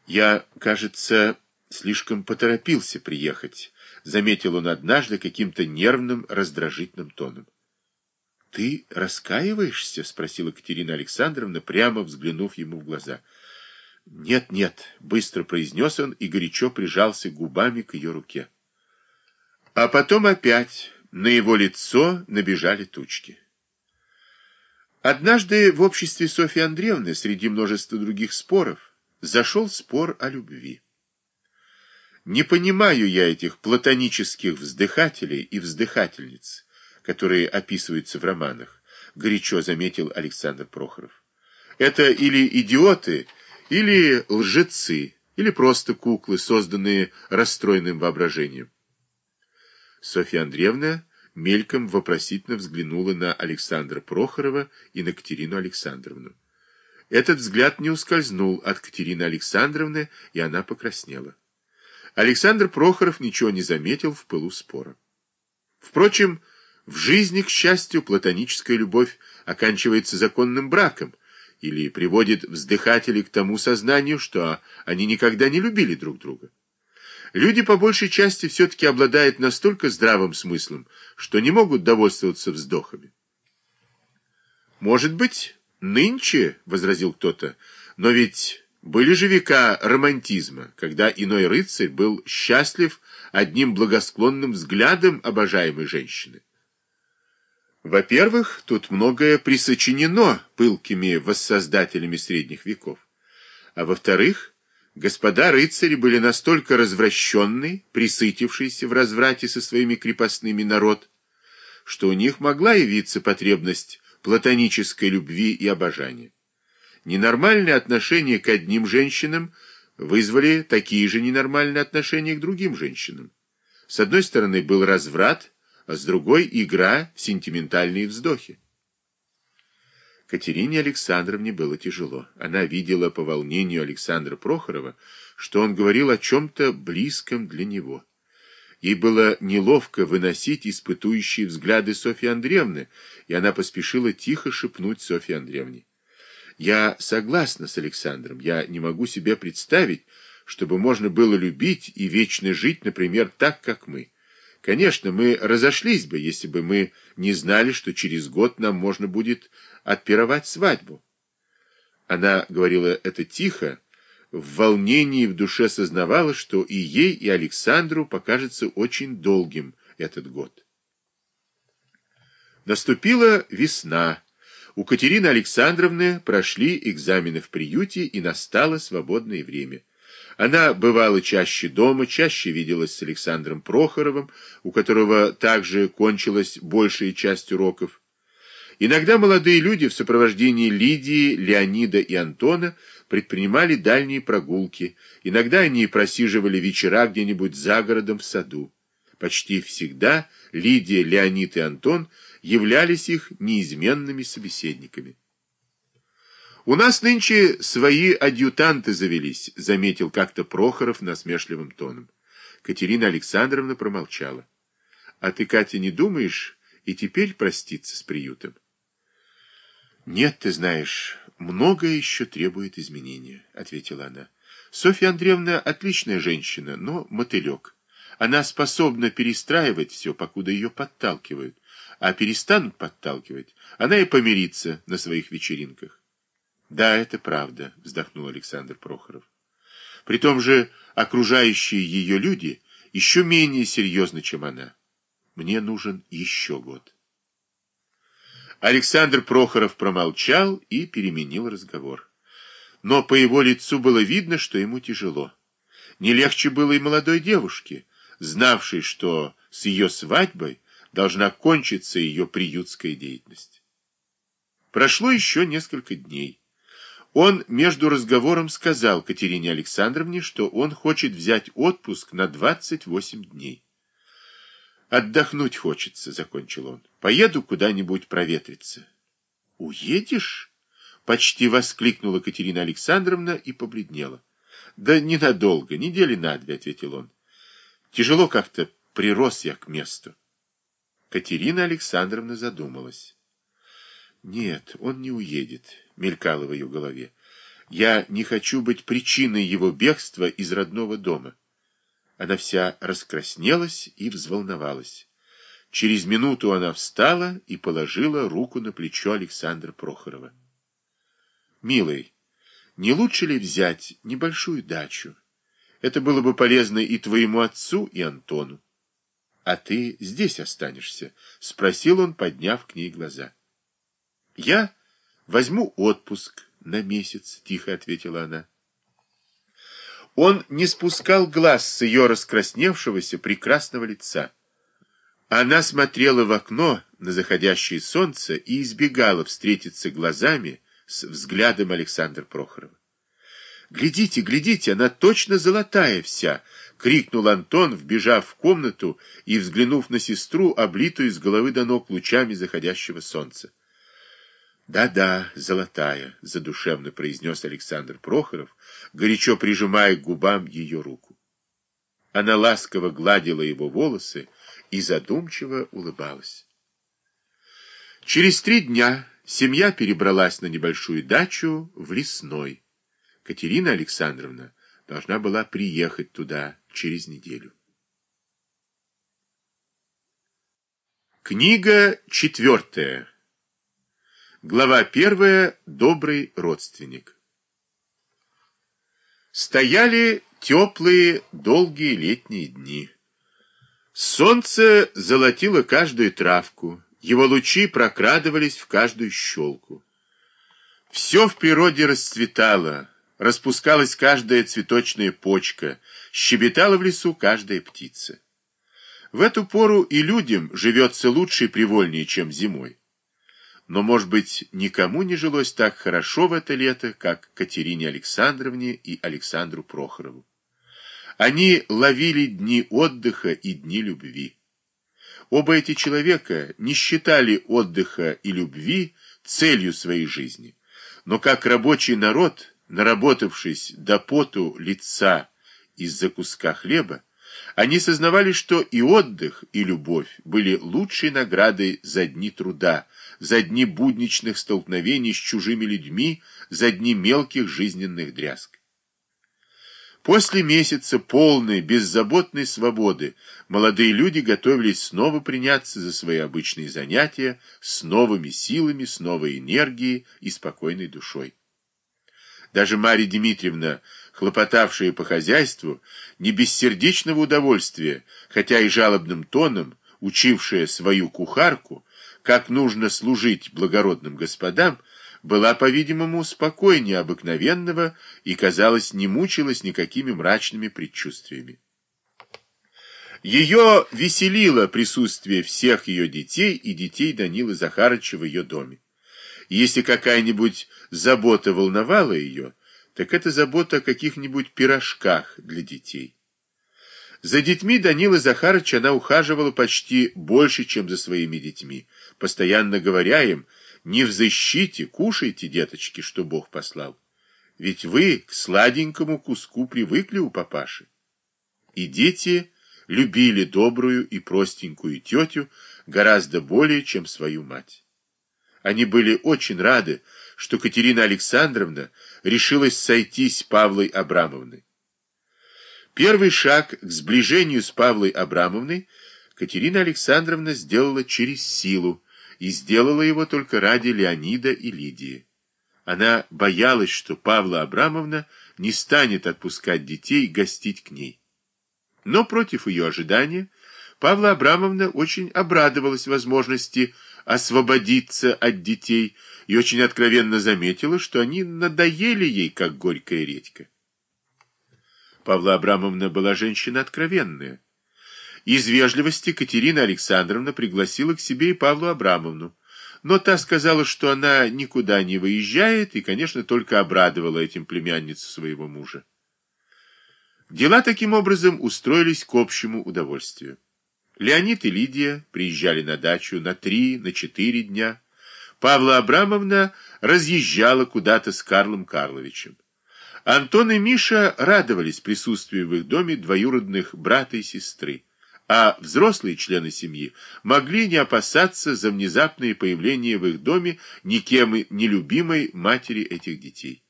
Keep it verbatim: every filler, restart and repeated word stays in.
Я, кажется, слишком поторопился приехать, заметил он однажды каким-то нервным, раздражительным тоном. Ты раскаиваешься? Спросила Катерина Александровна, прямо взглянув ему в глаза. Нет, нет, быстро произнес он и горячо прижался губами к ее руке. А потом опять на его лицо набежали тучки. Однажды в обществе Софьи Андреевны, среди множества других споров, зашел спор о любви. Не понимаю я этих платонических вздыхателей и вздыхательниц, которые описываются в романах, горячо заметил Александр Прохоров. Это или идиоты, или лжецы, или просто куклы, созданные расстроенным воображением. Софья Андреевна мельком вопросительно взглянула на Александра Прохорова и на Катерину Александровну. Этот взгляд не ускользнул от Катерины Александровны, и она покраснела. Александр Прохоров ничего не заметил в пылу спора. Впрочем, в жизни, к счастью, платоническая любовь оканчивается законным браком или приводит вздыхателей к тому сознанию, что они никогда не любили друг друга. Люди по большей части все-таки обладают настолько здравым смыслом, что не могут довольствоваться вздохами. Может быть, нынче, — возразил кто-то, — но ведь были же века романтизма, когда иной рыцарь был счастлив одним благосклонным взглядом обожаемой женщины. Во-первых, тут многое присочинено пылкими воссоздателями средних веков. А во-вторых, господа рыцари были настолько развращенный, присытившийся в разврате со своими крепостными народ, что у них могла явиться потребность платонической любви и обожания. Ненормальные отношения к одним женщинам вызвали такие же ненормальные отношения к другим женщинам. С одной стороны был разврат, а с другой — игра в сентиментальные вздохи. Катерине Александровне было тяжело. Она видела по волнению Александра Прохорова, что он говорил о чем-то близком для него. Ей было неловко выносить испытующие взгляды Софьи Андреевны, и она поспешила тихо шепнуть Софье Андреевне. «Я согласна с Александром. Я не могу себе представить, чтобы можно было любить и вечно жить, например, так, как мы. Конечно, мы разошлись бы, если бы мы не знали, что через год нам можно будет отпировать свадьбу». Она говорила это тихо, в волнении в душе сознавала, что и ей, и Александру покажется очень долгим этот год. Наступила весна. У Катерины Александровны прошли экзамены в приюте, и настало свободное время. Она бывала чаще дома, чаще виделась с Александром Прохоровым, у которого также кончилась большая часть уроков. Иногда молодые люди в сопровождении Лидии, Леонида и Антона предпринимали дальние прогулки, иногда они просиживали вечера где-нибудь за городом в саду. Почти всегда Лидия, Леонид и Антон являлись их неизменными собеседниками. «У нас нынче свои адъютанты завелись», — заметил как-то Прохоров насмешливым тоном. Катерина Александровна промолчала. «А ты, Катя, не думаешь и теперь проститься с приютом?» «Нет, ты знаешь, многое еще требует изменения», — ответила она. «Софья Андреевна отличная женщина, но мотылек. Она способна перестраивать все, покуда ее подталкивают, а перестанут подталкивать, она и помирится на своих вечеринках». «Да, это правда», — вздохнул Александр Прохоров. «При том же окружающие ее люди еще менее серьезны, чем она. Мне нужен еще год». Александр Прохоров промолчал и переменил разговор. Но по его лицу было видно, что ему тяжело. Не легче было и молодой девушке, знавшей, что с ее свадьбой должна кончиться ее приютская деятельность. Прошло еще несколько дней. Он между разговором сказал Катерине Александровне, что он хочет взять отпуск на двадцать восемь дней. «Отдохнуть хочется», — закончил он. «Поеду куда-нибудь проветриться». «Уедешь?» — почти воскликнула Катерина Александровна и побледнела. «Да ненадолго, недели на две», — ответил он. «Тяжело как-то прирос я к месту». Катерина Александровна задумалась. «Нет, он не уедет», — мелькало в ее голове. Я не хочу быть причиной его бегства из родного дома. Она вся раскраснелась и взволновалась. Через минуту она встала и положила руку на плечо Александра Прохорова. «Милый, не лучше ли взять небольшую дачу? Это было бы полезно и твоему отцу, и Антону. А ты здесь останешься?» — спросил он, подняв к ней глаза. «Я возьму отпуск на месяц», — тихо ответила она. Он не спускал глаз с ее раскрасневшегося прекрасного лица. Она смотрела в окно на заходящее солнце и избегала встретиться глазами с взглядом Александра Прохорова. «Глядите, глядите, она точно золотая вся!» — крикнул Антон, вбежав в комнату и взглянув на сестру, облитую с головы до ног лучами заходящего солнца. «Да-да, золотая», — задушевно произнес Александр Прохоров, горячо прижимая к губам ее руку. Она ласково гладила его волосы и задумчиво улыбалась. Через три дня семья перебралась на небольшую дачу в Лесной. Катерина Александровна должна была приехать туда через неделю. Книга четвертая. Глава первая. Добрый родственник. Стояли теплые, долгие летние дни. Солнце золотило каждую травку, его лучи прокрадывались в каждую щелку. Все в природе расцветало, распускалась каждая цветочная почка, щебетала в лесу каждая птица. В эту пору и людям живется лучше и привольнее, чем зимой. Но, может быть, никому не жилось так хорошо в это лето, как Катерине Александровне и Александру Прохорову. Они ловили дни отдыха и дни любви. Оба эти человека не считали отдыха и любви целью своей жизни, но как рабочий народ, наработавшись до поту лица из-за куска хлеба, они сознавали, что и отдых, и любовь были лучшей наградой за дни труда, за дни будничных столкновений с чужими людьми, за дни мелких жизненных дрязг. После месяца полной, беззаботной свободы молодые люди готовились снова приняться за свои обычные занятия с новыми силами, с новой энергией и спокойной душой. Даже Марья Дмитриевна, хлопотавшая по хозяйству, не без сердечного удовольствия, хотя и жалобным тоном, учившая свою кухарку, как нужно служить благородным господам, была, по-видимому, спокойнее обыкновенного и, казалось, не мучилась никакими мрачными предчувствиями. Ее веселило присутствие всех ее детей и детей Данилы Захарыча в ее доме. И если какая-нибудь забота волновала ее, так это забота о каких-нибудь пирожках для детей. За детьми Данилы Захарыча она ухаживала почти больше, чем за своими детьми, постоянно говоря им: «Не взыщите, кушайте, деточки, что Бог послал. Ведь вы к сладенькому куску привыкли у папаши». И дети любили добрую и простенькую тетю гораздо более, чем свою мать. Они были очень рады, что Катерина Александровна решилась сойтись с Павлой Абрамовной. Первый шаг к сближению с Павлой Абрамовной Катерина Александровна сделала через силу, и сделала его только ради Леонида и Лидии. Она боялась, что Павла Абрамовна не станет отпускать детей гостить к ней. Но против ее ожидания Павла Абрамовна очень обрадовалась возможности освободиться от детей и очень откровенно заметила, что они надоели ей, как горькая редька. Павла Абрамовна была женщина откровенная. Из вежливости Катерина Александровна пригласила к себе и Павлу Абрамовну, но та сказала, что она никуда не выезжает и, конечно, только обрадовала этим племянницу своего мужа. Дела таким образом устроились к общему удовольствию. Леонид и Лидия приезжали на дачу на три, на четыре дня. Павла Абрамовна разъезжала куда-то с Карлом Карловичем. Антон и Миша радовались присутствию в их доме двоюродных брата и сестры, а взрослые члены семьи могли не опасаться за внезапное появление в их доме никем не любимой матери этих детей.